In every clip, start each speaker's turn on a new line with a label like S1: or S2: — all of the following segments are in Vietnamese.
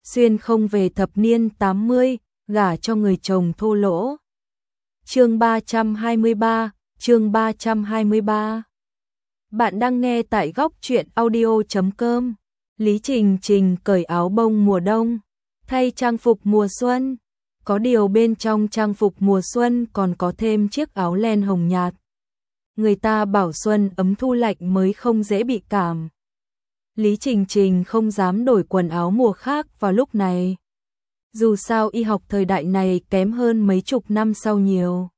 S1: xuyên không về thập niên 80, gả cho người chồng thô lỗ. Chương 323, chương 323. Bạn đang nghe tại góc truyện audio.com. Lý Trình Trình cởi áo bông mùa đông, thay trang phục mùa xuân. Có điều bên trong trang phục mùa xuân còn có thêm chiếc áo len hồng nhạt. Người ta bảo xuân ấm thu lạnh mới không dễ bị cảm. Lý Trình Trình không dám đổi quần áo mùa khác vào lúc này. Dù sao y học thời đại này kém hơn mấy chục năm sau nhiều.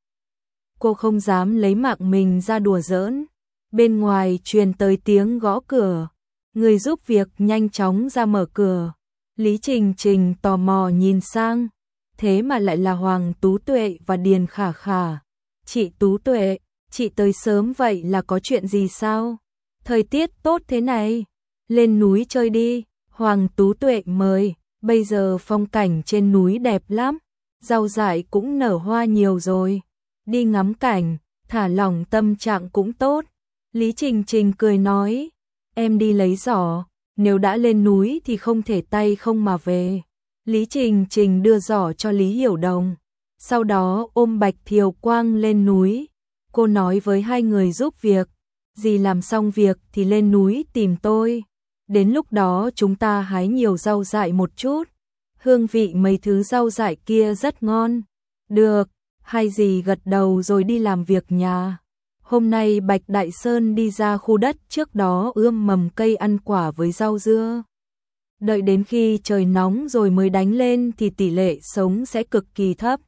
S1: Cô không dám lấy mạng mình ra đùa giỡn. Bên ngoài truyền tới tiếng gõ cửa. Người giúp việc nhanh chóng ra mở cửa. Lý Trình Trình tò mò nhìn sang. Thế mà lại là Hoàng Tú Tuệ và Điền Khả Khả. Chị Tú Tuệ, chị tới sớm vậy là có chuyện gì sao? Thời tiết tốt thế này, lên núi chơi đi. Hoàng Tú Tuệ mời, bây giờ phong cảnh trên núi đẹp lắm, rau dại cũng nở hoa nhiều rồi. Đi ngắm cảnh, thả lỏng tâm trạng cũng tốt. Lý Trình Trình cười nói, em đi lấy giỏ, nếu đã lên núi thì không thể tay không mà về. Lý Trình Trình đưa giỏ cho Lý Hiểu Đồng, sau đó ôm Bạch Thiều Quang lên núi. Cô nói với hai người giúp việc, dì làm xong việc thì lên núi tìm tôi. Đến lúc đó chúng ta hái nhiều rau dại một chút. Hương vị mấy thứ rau dại kia rất ngon. Được, hai dì gật đầu rồi đi làm việc nhà. Hôm nay Bạch Đại Sơn đi ra khu đất trước đó ươm mầm cây ăn quả với rau dưa. Đợi đến khi trời nóng rồi mới đánh lên thì tỷ lệ sống sẽ cực kỳ thấp.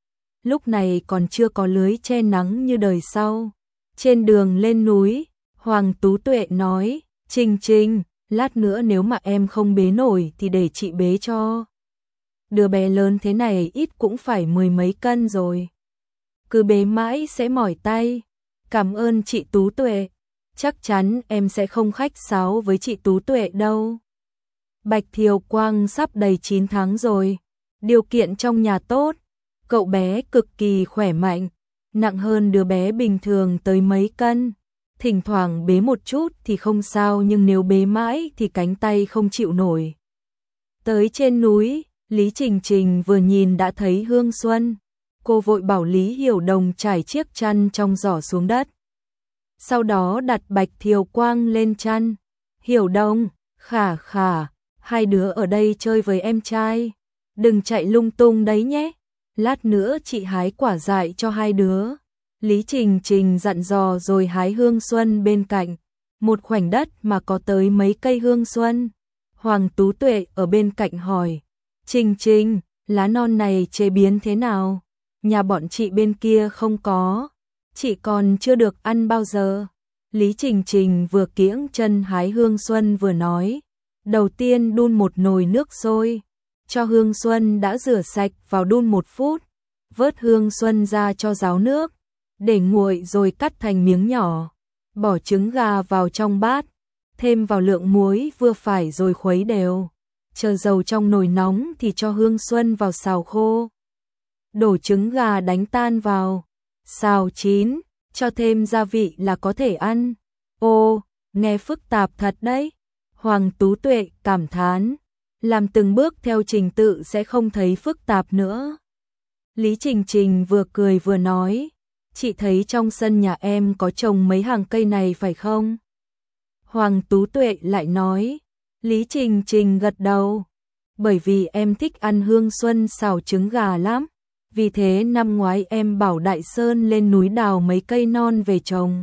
S1: Lúc này còn chưa có lưới che nắng như đời sau. Trên đường lên núi, Hoàng Tú Tuệ nói, Trình Trình, lát nữa nếu mà em không bế nổi thì để chị bế cho. Đứa bé lớn thế này ít cũng phải 10 mấy cân rồi. Cứ bế mãi sẽ mỏi tay. Cảm ơn chị Tú Tuệ. Chắc chắn em sẽ không khách sáo với chị Tú Tuệ đâu. Bạch Thiều Quang sắp đầy 9 tháng rồi. Điều kiện trong nhà tốt. Cậu bé cực kỳ khỏe mạnh. Nặng hơn đứa bé bình thường tới mấy cân. Thỉnh thoảng bế một chút thì không sao, nhưng nếu bế mãi thì cánh tay không chịu nổi. Tới trên núi, Lý Trình Trình vừa nhìn đã thấy hương xuân. Cô vội bảo Lý Hiểu Đồng trải chiếc chăn trong giỏ xuống đất. Sau đó đặt Bạch Thiều Quang lên chăn. Hiểu Đồng, Khả Khả, hai đứa ở đây chơi với em trai. Đừng chạy lung tung đấy nhé. Lát nữa chị hái quả dại cho hai đứa. Lý Trình Trình dặn dò rồi hái hương xuân bên cạnh. Một khoảnh đất mà có tới mấy cây hương xuân. Hoàng Tú Tuệ ở bên cạnh hỏi, Trình Trình, lá non này chế biến thế nào? Nhà bọn chị bên kia không có. Chị còn chưa được ăn bao giờ. Lý Trình Trình vừa kiễng chân hái hương xuân vừa nói. Đầu tiên đun một nồi nước sôi. Cho hương xuân đã rửa sạch vào đun 1 phút. Vớt hương xuân ra cho ráo nước. Để nguội rồi cắt thành miếng nhỏ. Bỏ trứng gà vào trong bát. Thêm vào lượng muối vừa phải rồi khuấy đều. Chờ dầu trong nồi nóng thì cho hương xuân vào xào khô. Đổ trứng gà đánh tan vào. Xào chín, cho thêm gia vị là có thể ăn. Ô, nghe phức tạp thật đấy. Hoàng Tú Tuệ cảm thán. Làm từng bước theo trình tự sẽ không thấy phức tạp nữa. Lý Trình Trình vừa cười vừa nói, chị thấy trong sân nhà em có trồng mấy hàng cây này phải không? Hoàng Tú Tuệ lại nói. Lý Trình Trình gật đầu. Bởi vì em thích ăn hương xuân xào trứng gà lắm. Vì thế năm ngoái em bảo Đại Sơn lên núi đào mấy cây non về trồng.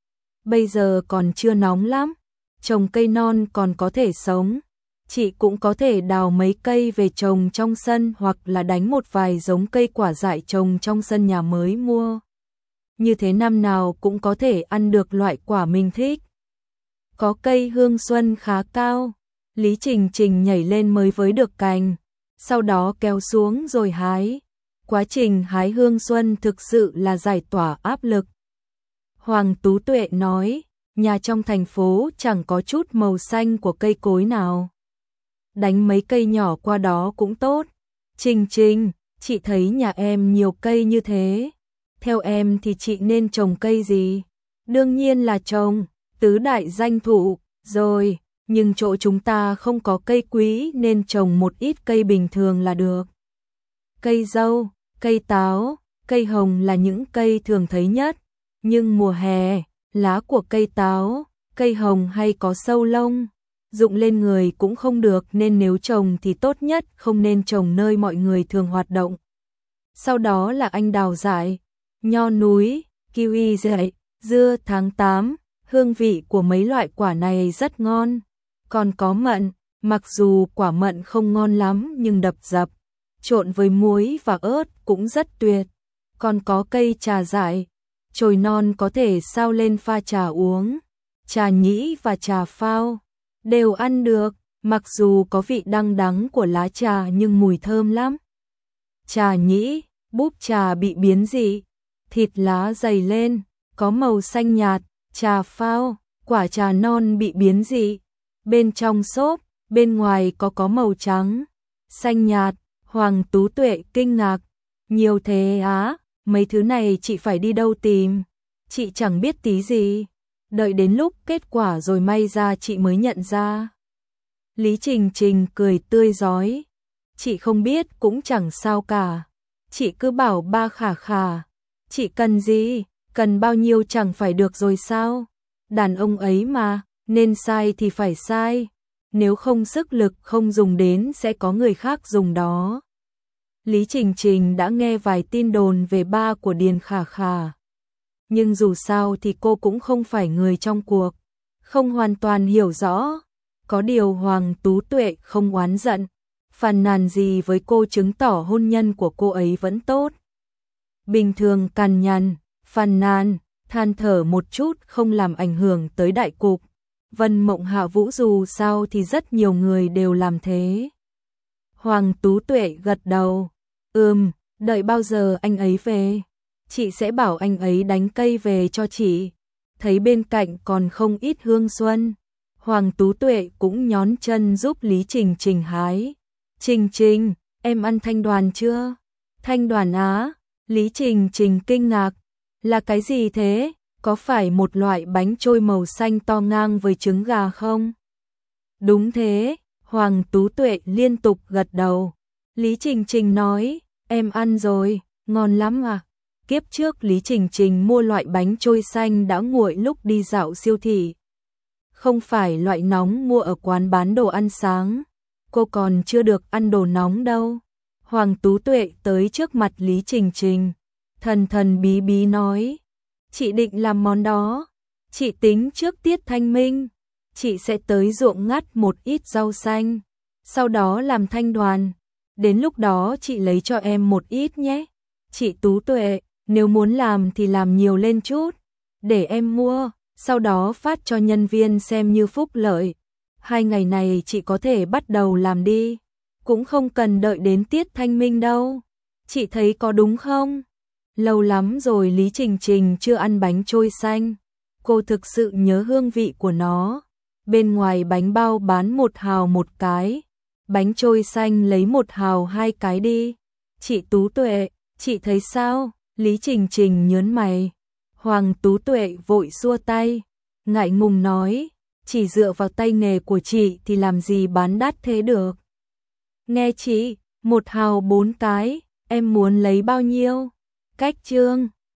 S1: Bây giờ còn chưa nóng lắm. Trồng cây non còn có thể sống. Chị cũng có thể đào mấy cây về trồng trong sân hoặc là đánh một vài giống cây quả dại trồng trong sân nhà mới mua. Như thế năm nào cũng có thể ăn được loại quả mình thích. Có cây hương xuân khá cao. Lý Trình Trình nhảy lên mới với được cành. Sau đó kéo xuống rồi hái. Quá trình hái hương xuân thực sự là giải tỏa áp lực. Hoàng Tú Tuệ nói, nhà trong thành phố chẳng có chút màu xanh của cây cối nào. Đánh mấy cây nhỏ qua đó cũng tốt. Trình Trình, chị thấy nhà em nhiều cây như thế. Theo em thì chị nên trồng cây gì? Đương nhiên là trồng tứ đại danh thụ, rồi, nhưng chỗ chúng ta không có cây quý nên trồng một ít cây bình thường là được. Cây dâu, cây táo, cây hồng là những cây thường thấy nhất, nhưng mùa hè, lá của cây táo, cây hồng hay có sâu lông, rụng lên người cũng không được nên nếu trồng thì tốt nhất không nên trồng nơi mọi người thường hoạt động. Sau đó là anh đào dại, nho núi, kiwi dại, dưa tháng 8, hương vị của mấy loại quả này rất ngon. Còn có mận, mặc dù quả mận không ngon lắm nhưng đập dập, trộn với muối và ớt cũng rất tuyệt. Còn có cây trà dại, chồi non có thể sao lên pha trà uống. Trà nhĩ và trà phao đều ăn được, mặc dù có vị đắng đắng của lá trà nhưng mùi thơm lắm. Trà nhĩ, búp trà bị biến dị, thịt lá dày lên, có màu xanh nhạt. Trà phao, quả trà non bị biến dị, bên trong xốp, bên ngoài có màu trắng, xanh nhạt. Hoàng Tú Tuệ kinh ngạc, nhiều thế á, mấy thứ này chị phải đi đâu tìm, chị chẳng biết tí gì. Đợi đến lúc kết quả rồi may ra chị mới nhận ra. Lý Trình Trình cười tươi rói, chị không biết cũng chẳng sao cả, chị cứ bảo ba Khả Khả, chị cần gì, cần bao nhiêu chẳng phải được rồi sao, đàn ông ấy mà, nên sai thì phải sai, nếu không sức lực không dùng đến sẽ có người khác dùng đó. Lý Trình Trình đã nghe vài tin đồn về ba của Điền Khả Khả, nhưng dù sao thì cô cũng không phải người trong cuộc, không hoàn toàn hiểu rõ. Có điều Hoàng Tú Tuệ không oán giận, phàn nàn gì với cô, chứng tỏ hôn nhân của cô ấy vẫn tốt. Bình thường cằn nhằn, phàn nàn, than thở một chút không làm ảnh hưởng tới đại cục. Vân Mộng Hạ Vũ dù sao thì rất nhiều người đều làm thế. Hoàng Tú Tuệ gật đầu, đợi bao giờ anh ấy về, chị sẽ bảo anh ấy đánh cây về cho chị. Thấy bên cạnh còn không ít hương xuân, Hoàng Tú Tuệ cũng nhón chân giúp Lý Trình Trình hái. Trình Trình, em ăn thanh đoàn chưa? Thanh đoàn á? Lý Trình Trình kinh ngạc, là cái gì thế? Có phải một loại bánh trôi màu xanh to ngang với trứng gà không? Đúng thế, Hoàng Tú Tuệ liên tục gật đầu. Lý Trình Trình nói, em ăn rồi, ngon lắm à? Kiếp trước Lý Trình Trình mua loại bánh trôi xanh đã nguội lúc đi dạo siêu thị. Không phải loại nóng mua ở quán bán đồ ăn sáng. Cô còn chưa được ăn đồ nóng đâu. Hoàng Tú Tuệ tới trước mặt Lý Trình Trình, thần thần bí bí nói, chị định làm món đó, chị tính trước tiết thanh minh, chị sẽ tới ruộng ngắt một ít rau xanh, sau đó làm thanh đoàn, đến lúc đó chị lấy cho em một ít nhé. Chị Tú Tuệ, nếu muốn làm thì làm nhiều lên chút, để em mua, sau đó phát cho nhân viên xem như phúc lợi. 2 ngày này chị có thể bắt đầu làm đi, cũng không cần đợi đến tiết thanh minh đâu. Chị thấy có đúng không? Lâu lắm rồi Lý Trình Trình chưa ăn bánh trôi xanh, cô thực sự nhớ hương vị của nó. Bên ngoài bánh bao bán 1 hào 1 cái, bánh trôi xanh lấy 1 hào 2 cái đi. Chị Tú Tuệ, chị thấy sao? Lý Trình Trình nhớn mày. Hoàng Tú Tuệ vội xua tay, ngại ngùng nói, chỉ dựa vào tay nghề của chị thì làm gì bán đắt thế được. Nghe chị, 1 hào 4 cái, em muốn lấy bao nhiêu? Cách chương